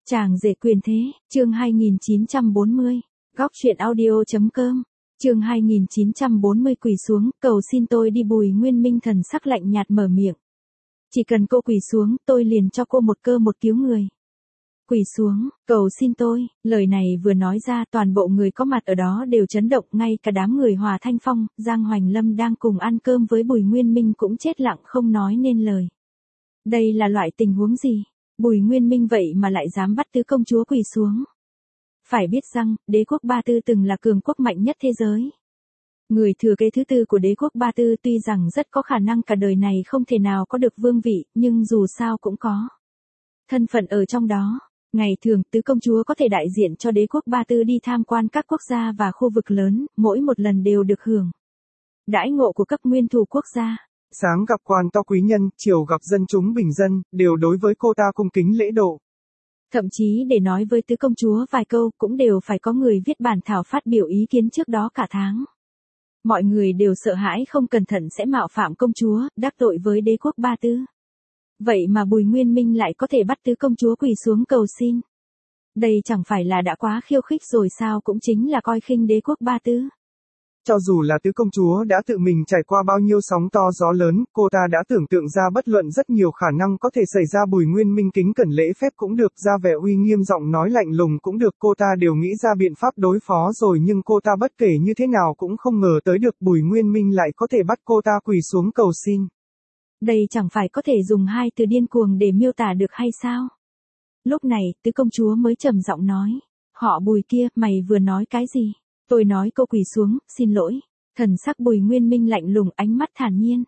Chàng rể quyền thế, chương 2940, góc truyện audio.com, chương 2940 quỳ xuống, cầu xin tôi đi. Bùi Nguyên Minh thần sắc lạnh nhạt mở miệng. Chỉ cần cô quỳ xuống, tôi liền cho cô một cơ một cứu người. Quỳ xuống, cầu xin tôi, lời này vừa nói ra toàn bộ người có mặt ở đó đều chấn động, ngay cả đám người Hòa Thanh Phong, Giang Hoành Lâm đang cùng ăn cơm với Bùi Nguyên Minh cũng chết lặng không nói nên lời. Đây là loại tình huống gì? Bùi Nguyên Minh vậy mà lại dám bắt tứ công chúa quỳ xuống. Phải biết rằng, đế quốc Ba Tư từng là cường quốc mạnh nhất thế giới. Người thừa kế thứ tư của đế quốc Ba Tư tuy rằng rất có khả năng cả đời này không thể nào có được vương vị, nhưng dù sao cũng có thân phận ở trong đó. Ngày thường, tứ công chúa có thể đại diện cho đế quốc Ba Tư đi tham quan các quốc gia và khu vực lớn, mỗi một lần đều được hưởng đãi ngộ của cấp nguyên thủ quốc gia. Sáng gặp quan to quý nhân, chiều gặp dân chúng bình dân, đều đối với cô ta cung kính lễ độ. Thậm chí để nói với tứ công chúa vài câu cũng đều phải có người viết bản thảo phát biểu ý kiến trước đó cả tháng. Mọi người đều sợ hãi không cẩn thận sẽ mạo phạm công chúa, đắc tội với đế quốc Ba Tư. Vậy mà Bùi Nguyên Minh lại có thể bắt tứ công chúa quỳ xuống cầu xin. Đây chẳng phải là đã quá khiêu khích rồi sao, cũng chính là coi khinh đế quốc Ba Tư. Cho dù là tứ công chúa đã tự mình trải qua bao nhiêu sóng to gió lớn, cô ta đã tưởng tượng ra bất luận rất nhiều khả năng có thể xảy ra. Bùi Nguyên Minh kính cẩn lễ phép cũng được, ra vẻ uy nghiêm giọng nói lạnh lùng cũng được, cô ta đều nghĩ ra biện pháp đối phó rồi, nhưng cô ta bất kể như thế nào cũng không ngờ tới được Bùi Nguyên Minh lại có thể bắt cô ta quỳ xuống cầu xin. Đây chẳng phải có thể dùng hai từ điên cuồng để miêu tả được hay sao? Lúc này, tứ công chúa mới trầm giọng nói. Họ Bùi kia, mày vừa nói cái gì? Tôi nói cô quỳ xuống, xin lỗi. Thần sắc Bùi Nguyên Minh lạnh lùng, ánh mắt thản nhiên.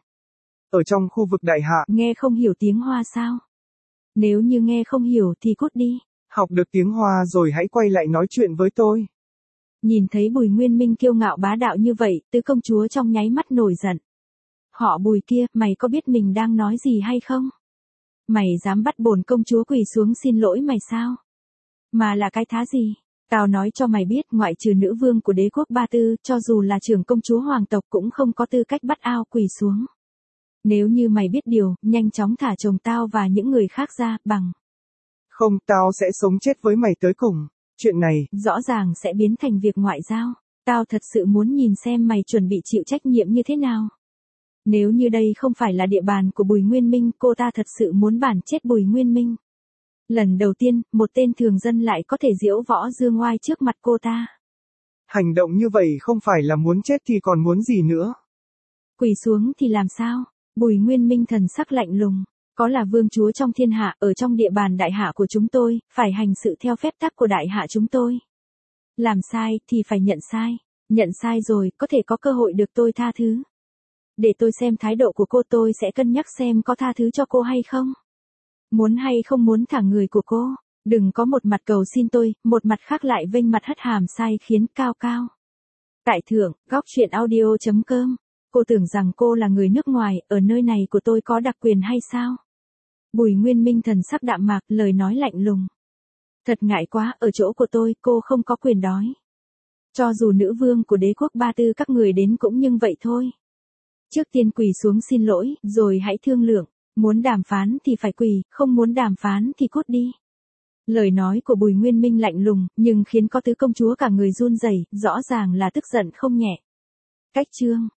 Ở trong khu vực đại hạ, nghe không hiểu tiếng Hoa sao? Nếu như nghe không hiểu thì cút đi. Học được tiếng Hoa rồi hãy quay lại nói chuyện với tôi. Nhìn thấy Bùi Nguyên Minh kiêu ngạo bá đạo như vậy, tứ công chúa trong nháy mắt nổi giận. Họ Bùi kia, mày có biết mình đang nói gì hay không? Mày dám bắt bổn công chúa quỳ xuống xin lỗi mày sao? Mà là cái thá gì? Tao nói cho mày biết, ngoại trừ nữ vương của đế quốc Ba Tư, cho dù là trưởng công chúa hoàng tộc cũng không có tư cách bắt ao quỳ xuống. Nếu như mày biết điều, nhanh chóng thả chồng tao và những người khác ra, bằng không tao sẽ sống chết với mày tới cùng. Chuyện này rõ ràng sẽ biến thành việc ngoại giao. Tao thật sự muốn nhìn xem mày chuẩn bị chịu trách nhiệm như thế nào. Nếu như đây không phải là địa bàn của Bùi Nguyên Minh, cô ta thật sự muốn bản chết Bùi Nguyên Minh. Lần đầu tiên, một tên thường dân lại có thể diễu võ dương oai trước mặt cô ta. Hành động như vậy không phải là muốn chết thì còn muốn gì nữa. Quỳ xuống thì làm sao? Bùi Nguyên Minh thần sắc lạnh lùng. Có là vương chúa trong thiên hạ, ở trong địa bàn đại hạ của chúng tôi, phải hành sự theo phép tắc của đại hạ chúng tôi. Làm sai thì phải nhận sai. Nhận sai rồi, có thể có cơ hội được tôi tha thứ. Để tôi xem thái độ của cô, tôi sẽ cân nhắc xem có tha thứ cho cô hay không. Muốn hay không muốn thả người của cô. Đừng có một mặt cầu xin tôi, một mặt khác lại vênh mặt hất hàm sai khiến cao cao. Tại thượng, góc truyện audio.com. Cô tưởng rằng cô là người nước ngoài, ở nơi này của tôi có đặc quyền hay sao? Bùi Nguyên Minh thần sắc đạm mạc, lời nói lạnh lùng. Thật ngại quá, ở chỗ của tôi, cô không có quyền đói. Cho dù nữ vương của đế quốc Ba Tư các người đến cũng nhưng vậy thôi. Trước tiên quỳ xuống xin lỗi, rồi hãy thương lượng. Muốn đàm phán thì phải quỳ, không muốn đàm phán thì cút đi. Lời nói của Bùi Nguyên Minh lạnh lùng, nhưng khiến có tứ công chúa cả người run rẩy, rõ ràng là tức giận không nhẹ. Cách chương